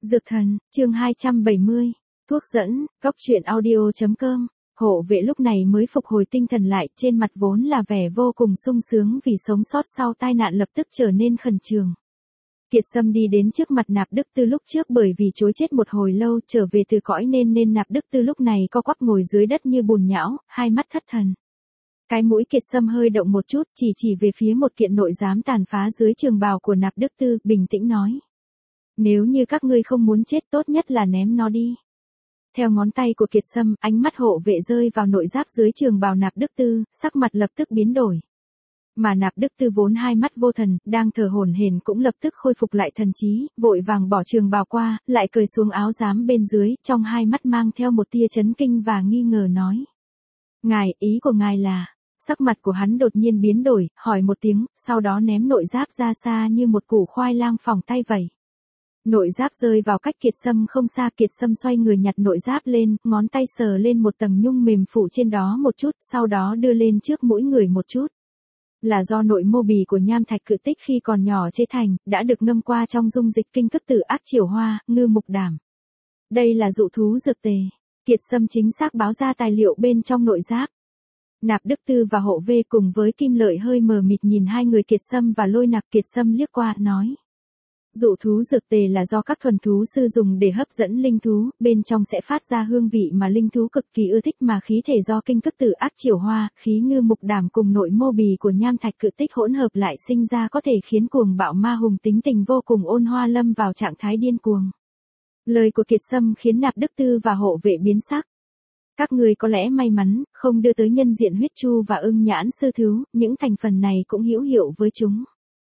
Dược thần, chương 270, thuốc dẫn, cóc truyện audio.com. Hộ vệ lúc này mới phục hồi tinh thần lại, trên mặt vốn là vẻ vô cùng sung sướng vì sống sót sau tai nạn lập tức trở nên khẩn trương. Kiệt Sâm đi đến trước mặt Nạp Đức Tư lúc trước bởi vì chối chết một hồi lâu trở về từ cõi nên Nạp Đức Tư lúc này co quắp ngồi dưới đất như bùn nhão, hai mắt thất thần. Cái mũi Kiệt Sâm hơi động một chút, chỉ về phía một kiện nội giám tàn phá dưới trường bào của Nạp Đức Tư, bình tĩnh nói. Nếu như các ngươi không muốn chết tốt nhất là ném nó đi. Theo ngón tay của Kiệt Sâm, ánh mắt hộ vệ rơi vào nội giáp dưới trường bào Nạp Đức Tư, sắc mặt lập tức biến đổi. Mà Nạp Đức Tư vốn hai mắt vô thần, đang thở hổn hển cũng lập tức khôi phục lại thần trí, vội vàng bỏ trường bào qua, lại cởi xuống áo giám bên dưới, trong hai mắt mang theo một tia chấn kinh và nghi ngờ nói. Ngài, ý của ngài là... Sắc mặt của hắn đột nhiên biến đổi, hỏi một tiếng, sau đó ném nội giáp ra xa như một củ khoai lang phỏng tay vậy. Nội giáp rơi vào cách Kiệt Sâm không xa, Kiệt Sâm xoay người nhặt nội giáp lên, ngón tay sờ lên một tầng nhung mềm phủ trên đó một chút, sau đó đưa lên trước mũi người một chút. Là do nội mô bì của nham thạch cự tích khi còn nhỏ chế thành, đã được ngâm qua trong dung dịch kinh cấp tử ác chiểu hoa, ngư mục đảm. Đây là dụ thú dược tề. Kiệt Sâm chính xác báo ra tài liệu bên trong nội giáp. Nạp Đức Tư và hộ vệ cùng với Kim Lợi hơi mờ mịt nhìn hai người Kiệt Sâm và Lôi Nặc. Kiệt Sâm liếc qua, nói. Dụ thú dược tề là do các thuần thú sư dùng để hấp dẫn linh thú, bên trong sẽ phát ra hương vị mà linh thú cực kỳ ưa thích, mà khí thể do kinh cấp tử ác chiểu hoa, khí ngư mục đảm cùng nội mô bì của nham thạch cự tích hỗn hợp lại sinh ra có thể khiến cuồng bạo ma hùng tính tình vô cùng ôn hoa lâm vào trạng thái điên cuồng. Lời của Kiệt Sâm khiến Nạp Đức Tư và hộ vệ biến sắc. Các người có lẽ may mắn, không đưa tới nhân diện huyết chu và ưng nhãn sư thú, những thành phần này cũng hữu hiệu với chúng.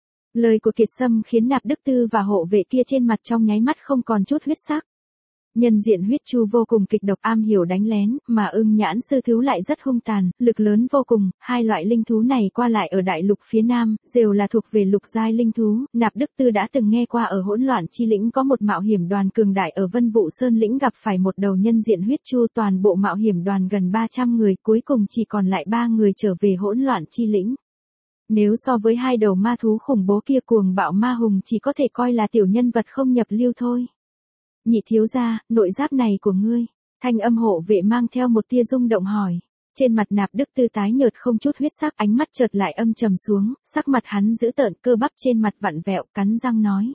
Lời của Kiệt Sâm khiến Nạp Đức Tư và hộ vệ kia trên mặt trong nháy mắt không còn chút huyết sắc. Nhân diện huyết chu vô cùng kịch độc, am hiểu đánh lén, mà ưng nhãn sư thú lại rất hung tàn, lực lớn vô cùng. Hai loại linh thú này qua lại ở đại lục phía Nam, đều là thuộc về lục giai linh thú. Nạp Đức Tư đã từng nghe qua ở Hỗn Loạn Chi Lĩnh có một mạo hiểm đoàn cường đại ở Vân Vũ Sơn Lĩnh gặp phải một đầu nhân diện huyết chu, toàn bộ mạo hiểm đoàn gần 300 người, cuối cùng chỉ còn lại 3 người trở về Hỗn Loạn Chi Lĩnh. Nếu so với hai đầu ma thú khủng bố kia, cuồng bạo ma hùng chỉ có thể coi là tiểu nhân vật không nhập lưu thôi. Nhị thiếu gia, nội giáp này của ngươi. Thanh âm hộ vệ mang theo một tia rung động hỏi. Trên mặt Nạp Đức Tư tái nhợt không chút huyết sắc, ánh mắt chợt lại âm trầm xuống, sắc mặt hắn dữ tợn, cơ bắp trên mặt vặn vẹo, cắn răng nói.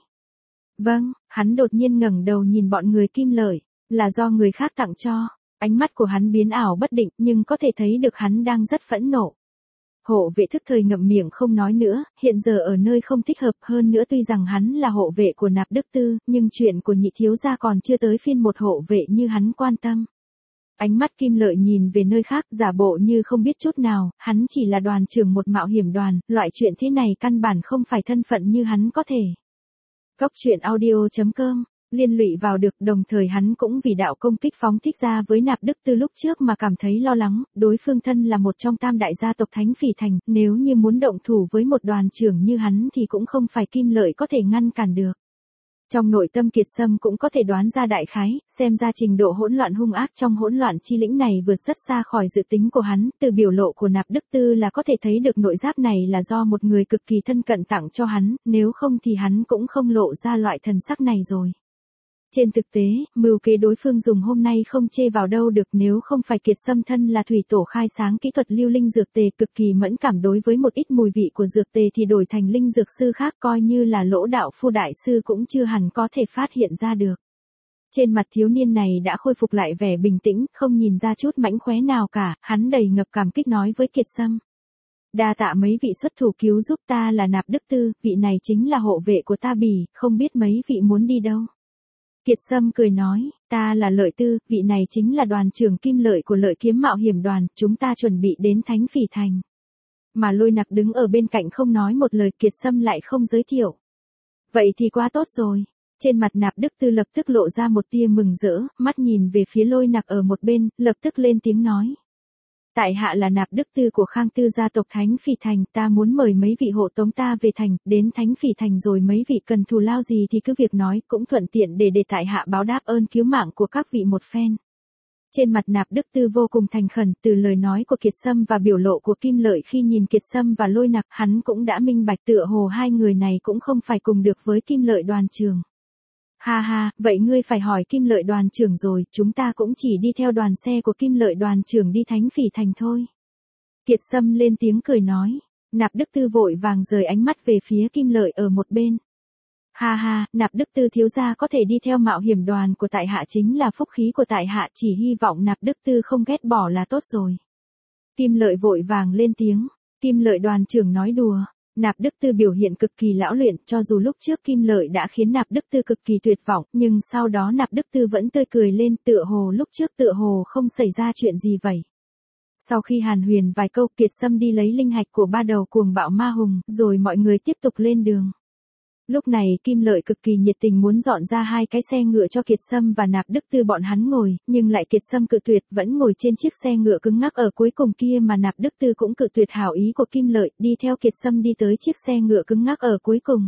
Vâng, hắn đột nhiên ngẩng đầu nhìn bọn người Kim Lợi, là do người khác tặng cho. Ánh mắt của hắn biến ảo bất định, nhưng có thể thấy được hắn đang rất phẫn nộ. Hộ vệ thức thời ngậm miệng không nói nữa, hiện giờ ở nơi không thích hợp, hơn nữa tuy rằng hắn là hộ vệ của Nạp Đức Tư, nhưng chuyện của nhị thiếu gia còn chưa tới phiên một hộ vệ như hắn quan tâm. Ánh mắt Kim Lợi nhìn về nơi khác, giả bộ như không biết chút nào, hắn chỉ là đoàn trưởng một mạo hiểm đoàn, loại chuyện thế này căn bản không phải thân phận như hắn có thể. Cóc truyện audio.com liên lụy vào được, đồng thời hắn cũng vì đạo công kích phóng thích ra với Nạp Đức Tư lúc trước mà cảm thấy lo lắng, đối phương thân là một trong tam đại gia tộc Thánh Phỉ Thành, nếu như muốn động thủ với một đoàn trưởng như hắn thì cũng không phải Kim Lợi có thể ngăn cản được. Trong nội tâm Kiệt Sâm cũng có thể đoán ra đại khái, xem ra trình độ hỗn loạn hung ác trong Hỗn Loạn Chi Lĩnh này vượt rất xa khỏi dự tính của hắn, từ biểu lộ của Nạp Đức Tư là có thể thấy được nội giáp này là do một người cực kỳ thân cận tặng cho hắn, nếu không thì hắn cũng không lộ ra loại thần sắc này rồi. Trên thực tế, mưu kế đối phương dùng hôm nay không chê vào đâu được, nếu không phải Kiệt Sâm thân là thủy tổ khai sáng kỹ thuật lưu linh dược tề cực kỳ mẫn cảm đối với một ít mùi vị của dược tề thì đổi thành linh dược sư khác coi như là Lỗ đạo phu đại sư cũng chưa hẳn có thể phát hiện ra được. Trên mặt thiếu niên này đã khôi phục lại vẻ bình tĩnh, không nhìn ra chút mánh khóe nào cả, hắn đầy ngập cảm kích nói với Kiệt Sâm. Đa tạ mấy vị xuất thủ cứu giúp ta, là Nạp Đức Tư, vị này chính là hộ vệ của ta bỉ, không biết mấy vị muốn đi đâu. Kiệt Sâm cười nói, ta là Lợi Tư, vị này chính là đoàn trưởng Kim Lợi của Lợi Kiếm mạo hiểm đoàn, chúng ta chuẩn bị đến Thánh Phỉ Thành. Mà Lôi Nặc đứng ở bên cạnh không nói một lời, Kiệt Sâm lại không giới thiệu. Vậy thì quá tốt rồi. Trên mặt Nạp Đức Tư lập tức lộ ra một tia mừng rỡ, mắt nhìn về phía Lôi Nặc ở một bên, lập tức lên tiếng nói. Tại hạ là Nạp Đức Tư của Khang Tư gia tộc Thánh Phỉ Thành, ta muốn mời mấy vị hộ tống ta về thành, đến Thánh Phỉ Thành rồi mấy vị cần thù lao gì thì cứ việc nói, cũng thuận tiện để tại hạ báo đáp ơn cứu mạng của các vị một phen. Trên mặt Nạp Đức Tư vô cùng thành khẩn, từ lời nói của Kiệt Sâm và biểu lộ của Kim Lợi khi nhìn Kiệt Sâm và Lôi Nặc, hắn cũng đã minh bạch tựa hồ hai người này cũng không phải cùng được với Kim Lợi đoàn trường. Ha ha, vậy ngươi phải hỏi Kim Lợi đoàn trưởng rồi, chúng ta cũng chỉ đi theo đoàn xe của Kim Lợi đoàn trưởng đi Thánh Phỉ Thành thôi. Kiệt Sâm lên tiếng cười nói. Nạp Đức Tư vội vàng rời ánh mắt về phía Kim Lợi ở một bên. Ha ha, Nạp Đức Tư thiếu gia có thể đi theo mạo hiểm đoàn của tại hạ chính là phúc khí của tại hạ, chỉ hy vọng Nạp Đức Tư không ghét bỏ là tốt rồi. Kim Lợi vội vàng lên tiếng. Kim Lợi đoàn trưởng nói đùa. Nạp Đức Tư biểu hiện cực kỳ lão luyện, cho dù lúc trước Kim Lợi đã khiến Nạp Đức Tư cực kỳ tuyệt vọng, nhưng sau đó Nạp Đức Tư vẫn tươi cười lên, tựa hồ lúc trước tựa hồ không xảy ra chuyện gì vậy. Sau khi hàn huyền vài câu, Kiệt Sâm đi lấy linh hạch của ba đầu cuồng bạo ma hùng, rồi mọi người tiếp tục lên đường. Lúc này Kim Lợi cực kỳ nhiệt tình muốn dọn ra 2 cái xe ngựa cho Kiệt Sâm và Nạp Đức Tư bọn hắn ngồi, nhưng lại Kiệt Sâm cự tuyệt, vẫn ngồi trên chiếc xe ngựa cứng ngắc ở cuối cùng kia, mà Nạp Đức Tư cũng cự tuyệt hảo ý của Kim Lợi, đi theo Kiệt Sâm đi tới chiếc xe ngựa cứng ngắc ở cuối cùng.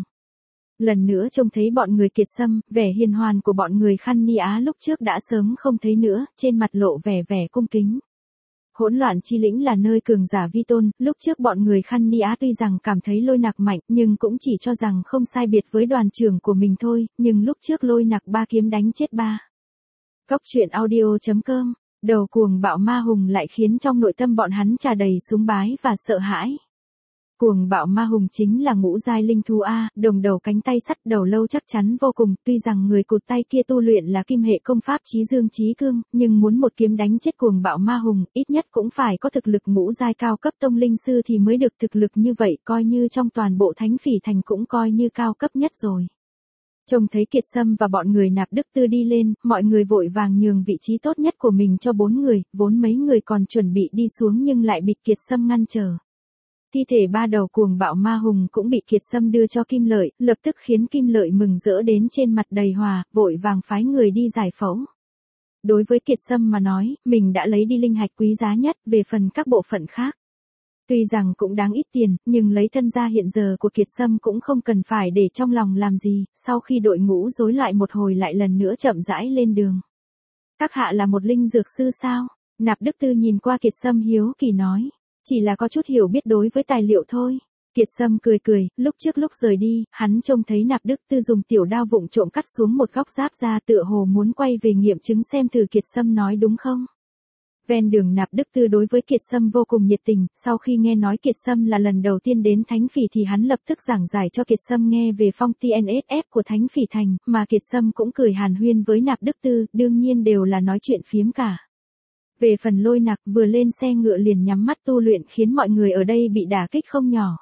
Lần nữa trông thấy bọn người Kiệt Sâm, vẻ hiền hoàn của bọn người Khăn Ni Á lúc trước đã sớm không thấy nữa, trên mặt lộ vẻ cung kính. Hỗn loạn chi lĩnh là nơi cường giả vi tôn, lúc trước bọn người Khăn Ni Á tuy rằng cảm thấy Lôi Nặc mạnh, nhưng cũng chỉ cho rằng không sai biệt với đoàn trưởng của mình thôi, nhưng lúc trước Lôi Nặc 3 kiếm đánh chết 3. Cóc truyện audio.com, đầu cuồng bạo ma hùng lại khiến trong nội tâm bọn hắn tràn đầy súng bái và sợ hãi. Cuồng bạo ma hùng chính là ngũ giai linh thú A, đồng đầu cánh tay sắt, đầu lâu chắc chắn vô cùng, tuy rằng người cụt tay kia tu luyện là kim hệ công pháp chí dương chí cương, nhưng muốn một kiếm đánh chết cuồng bạo ma hùng, ít nhất cũng phải có thực lực ngũ giai cao cấp tông linh sư thì mới được, thực lực như vậy coi như trong toàn bộ Thánh Phỉ Thành cũng coi như cao cấp nhất rồi. Trông thấy Kiệt Sâm và bọn người Nạp Đức Tư đi lên, mọi người vội vàng nhường vị trí tốt nhất của mình cho 4 người, vốn mấy người còn chuẩn bị đi xuống nhưng lại bị Kiệt Sâm ngăn trở. Thi thể 3 đầu cuồng bạo ma hùng cũng bị Kiệt Sâm đưa cho Kim Lợi, lập tức khiến Kim Lợi mừng rỡ đến trên mặt đầy hòa, vội vàng phái người đi giải phẫu. Đối với Kiệt Sâm mà nói, mình đã lấy đi linh hạch quý giá nhất, về phần các bộ phận khác. Tuy rằng cũng đáng ít tiền, nhưng lấy thân gia hiện giờ của Kiệt Sâm cũng không cần phải để trong lòng làm gì, sau khi đội ngũ rối lại một hồi lại lần nữa chậm rãi lên đường. Các hạ là một linh dược sư sao? Nạp Đức Tư nhìn qua Kiệt Sâm hiếu kỳ nói. Chỉ là có chút hiểu biết đối với tài liệu thôi. Kiệt Sâm cười, lúc rời đi, hắn trông thấy Nạp Đức Tư dùng tiểu đao vụng trộm cắt xuống một góc giáp ra, tựa hồ muốn quay về nghiệm chứng xem thử Kiệt Sâm nói đúng không. Ven đường Nạp Đức Tư đối với Kiệt Sâm vô cùng nhiệt tình, sau khi nghe nói Kiệt Sâm là lần đầu tiên đến Thánh Phỉ thì hắn lập tức giảng giải cho Kiệt Sâm nghe về phong TNSF của Thánh Phỉ Thành, mà Kiệt Sâm cũng cười hàn huyên với Nạp Đức Tư, đương nhiên đều là nói chuyện phiếm cả. Về phần Lôi Nặc vừa lên xe ngựa liền nhắm mắt tu luyện khiến mọi người ở đây bị đả kích không nhỏ.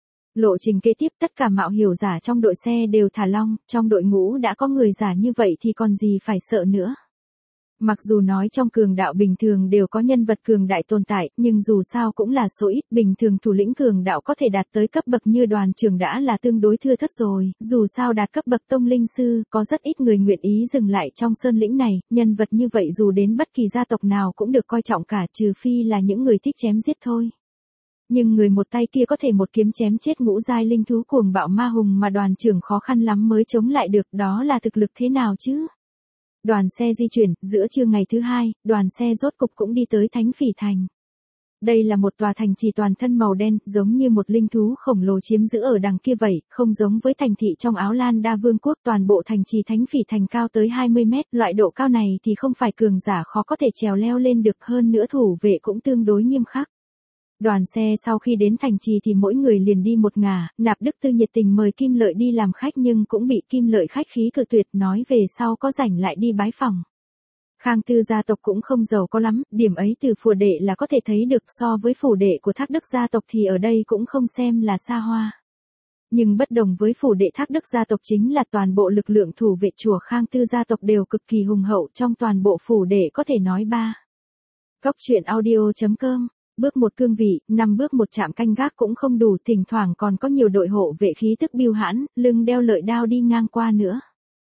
Lộ trình kế tiếp tất cả mạo hiểu giả trong đội xe đều thả lỏng, trong đội ngũ đã có người giả như vậy thì còn gì phải sợ nữa. Mặc dù nói trong cường đạo bình thường đều có nhân vật cường đại tồn tại, nhưng dù sao cũng là số ít, bình thường thủ lĩnh cường đạo có thể đạt tới cấp bậc như đoàn trưởng đã là tương đối thưa thớt rồi, dù sao đạt cấp bậc tông linh sư, có rất ít người nguyện ý dừng lại trong sơn lĩnh này, nhân vật như vậy dù đến bất kỳ gia tộc nào cũng được coi trọng cả, trừ phi là những người thích chém giết thôi. Nhưng người một tay kia có thể một kiếm chém chết ngũ giai linh thú cuồng bạo ma hùng mà đoàn trưởng khó khăn lắm mới chống lại được, đó là thực lực thế nào chứ? Đoàn xe di chuyển, giữa trưa ngày thứ 2, đoàn xe rốt cục cũng đi tới Thánh Phỉ Thành. Đây là một tòa thành trì toàn thân màu đen, giống như một linh thú khổng lồ chiếm giữ ở đằng kia vậy, không giống với thành thị trong Áo Lan Đa Vương quốc, toàn bộ thành trì Thánh Phỉ Thành cao tới 20 mét, loại độ cao này thì không phải cường giả khó có thể trèo leo lên được, hơn nữa thủ vệ cũng tương đối nghiêm khắc. Đoàn xe sau khi đến thành trì thì mỗi người liền đi một ngả, Nạp Đức Tư nhiệt tình mời Kim Lợi đi làm khách nhưng cũng bị Kim Lợi khách khí cự tuyệt, nói về sau có rảnh lại đi bái phỏng. Khang Tư gia tộc cũng không giàu có lắm, điểm ấy từ phù đệ là có thể thấy được, so với phủ đệ của Thác Đức gia tộc thì ở đây cũng không xem là xa hoa. Nhưng bất đồng với phủ đệ Thác Đức gia tộc chính là toàn bộ lực lượng thủ vệ chùa Khang Tư gia tộc đều cực kỳ hùng hậu, trong toàn bộ phủ đệ có thể nói 3. Cóc truyện audio.com, bước 1 cương vị, 5 bước 1 trạm canh gác cũng không đủ, thỉnh thoảng còn có nhiều đội hộ vệ khí tức bưu hãn, lưng đeo lợi đao đi ngang qua nữa.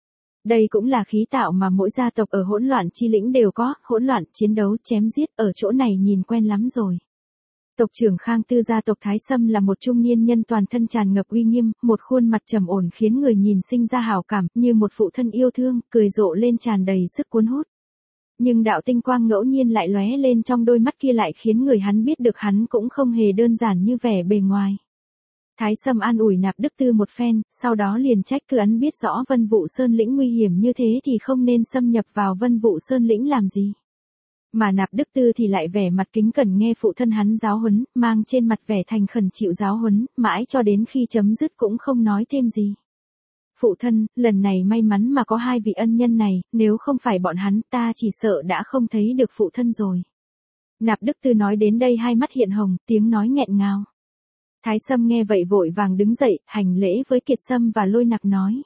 Đây cũng là khí tạo mà mỗi gia tộc ở hỗn loạn chi lĩnh đều có, hỗn loạn, chiến đấu, chém giết, ở chỗ này nhìn quen lắm rồi. Tộc trưởng Khang Tư gia tộc Thái Sâm là một trung niên nhân toàn thân tràn ngập uy nghiêm, một khuôn mặt trầm ổn khiến người nhìn sinh ra hảo cảm, như một phụ thân yêu thương, cười rộ lên tràn đầy sức cuốn hút. Nhưng đạo tinh quang ngẫu nhiên lại lóe lên trong đôi mắt kia lại khiến người hắn biết được hắn cũng không hề đơn giản như vẻ bề ngoài. Thái Sâm an ủi Nạp Đức Tư một phen, sau đó liền trách cứ hắn biết rõ Vân Vũ Sơn lĩnh nguy hiểm như thế thì không nên xâm nhập vào Vân Vũ Sơn lĩnh làm gì. Mà Nạp Đức Tư thì lại vẻ mặt kính cẩn nghe phụ thân hắn giáo huấn, mang trên mặt vẻ thành khẩn chịu giáo huấn, mãi cho đến khi chấm dứt cũng không nói thêm gì. Phụ thân, lần này may mắn mà có hai vị ân nhân này, nếu không phải bọn hắn ta chỉ sợ đã không thấy được phụ thân rồi. Nạp Đức Tư nói đến đây hai mắt hiện hồng, tiếng nói nghẹn ngào. Thái Sâm nghe vậy vội vàng đứng dậy, hành lễ với Kiệt Sâm và Lôi Nặc nói.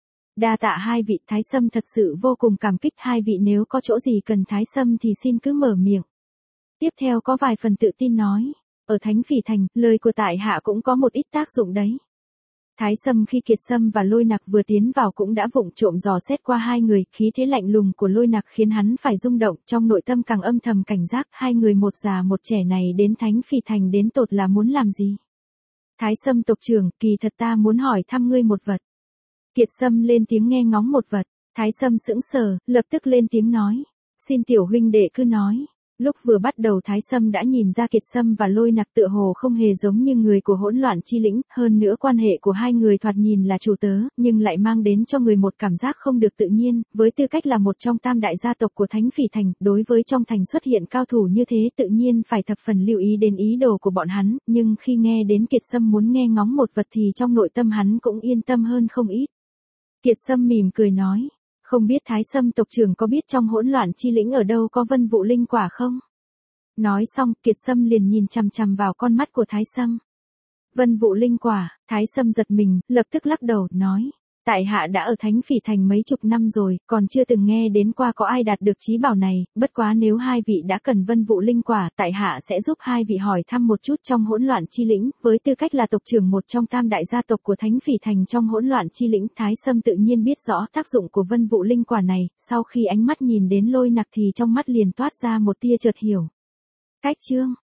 Đa tạ hai vị, Thái Sâm thật sự vô cùng cảm kích hai vị, nếu có chỗ gì cần Thái Sâm thì xin cứ mở miệng. Tiếp theo có vài phần tự tin nói, ở Thánh Phỉ Thành, lời của tại hạ cũng có một ít tác dụng đấy. Thái Sâm khi Kiệt Sâm và Lôi Nặc vừa tiến vào cũng đã vụng trộm dò xét qua hai người, khí thế lạnh lùng của Lôi Nặc khiến hắn phải rung động, trong nội tâm càng âm thầm cảnh giác, hai người một già một trẻ này đến Thánh Phỉ Thành đến tột là muốn làm gì. Thái Sâm tộc trưởng, kỳ thật ta muốn hỏi thăm ngươi một vật. Kiệt Sâm lên tiếng nghe ngóng một vật, Thái Sâm sững sờ, lập tức lên tiếng nói, xin tiểu huynh đệ cứ nói. Lúc vừa bắt đầu Thái Sâm đã nhìn ra Kiệt Sâm và Lôi Nặc tựa hồ không hề giống như người của Hỗn Loạn Chi Lĩnh, hơn nữa quan hệ của hai người thoạt nhìn là chủ tớ, nhưng lại mang đến cho người một cảm giác không được tự nhiên, với tư cách là một trong tam đại gia tộc của Thánh Phỉ Thành, đối với trong thành xuất hiện cao thủ như thế tự nhiên phải thập phần lưu ý đến ý đồ của bọn hắn, nhưng khi nghe đến Kiệt Sâm muốn nghe ngóng một vật thì trong nội tâm hắn cũng yên tâm hơn không ít. Kiệt Sâm mỉm cười nói. Không biết Thái Sâm tộc trưởng có biết trong Hỗn Loạn Chi Lĩnh ở đâu có Vân Vũ Linh Quả không? Nói xong, Kiệt Sâm liền nhìn chằm chằm vào con mắt của Thái Sâm. Vân Vũ Linh Quả, Thái Sâm giật mình, lập tức lắc đầu, nói. Tại hạ đã ở Thánh Phỉ Thành mấy chục năm rồi, còn chưa từng nghe đến qua có ai đạt được chí bảo này, bất quá nếu hai vị đã cần Vân Vũ Linh Quả, tại hạ sẽ giúp hai vị hỏi thăm một chút trong Hỗn Loạn Chi Lĩnh, với tư cách là tộc trưởng một trong tam đại gia tộc của Thánh Phỉ Thành trong Hỗn Loạn Chi Lĩnh, Thái Sâm tự nhiên biết rõ tác dụng của Vân Vũ Linh Quả này, sau khi ánh mắt nhìn đến Lôi Nặc thì trong mắt liền toát ra một tia chợt hiểu. Cách chương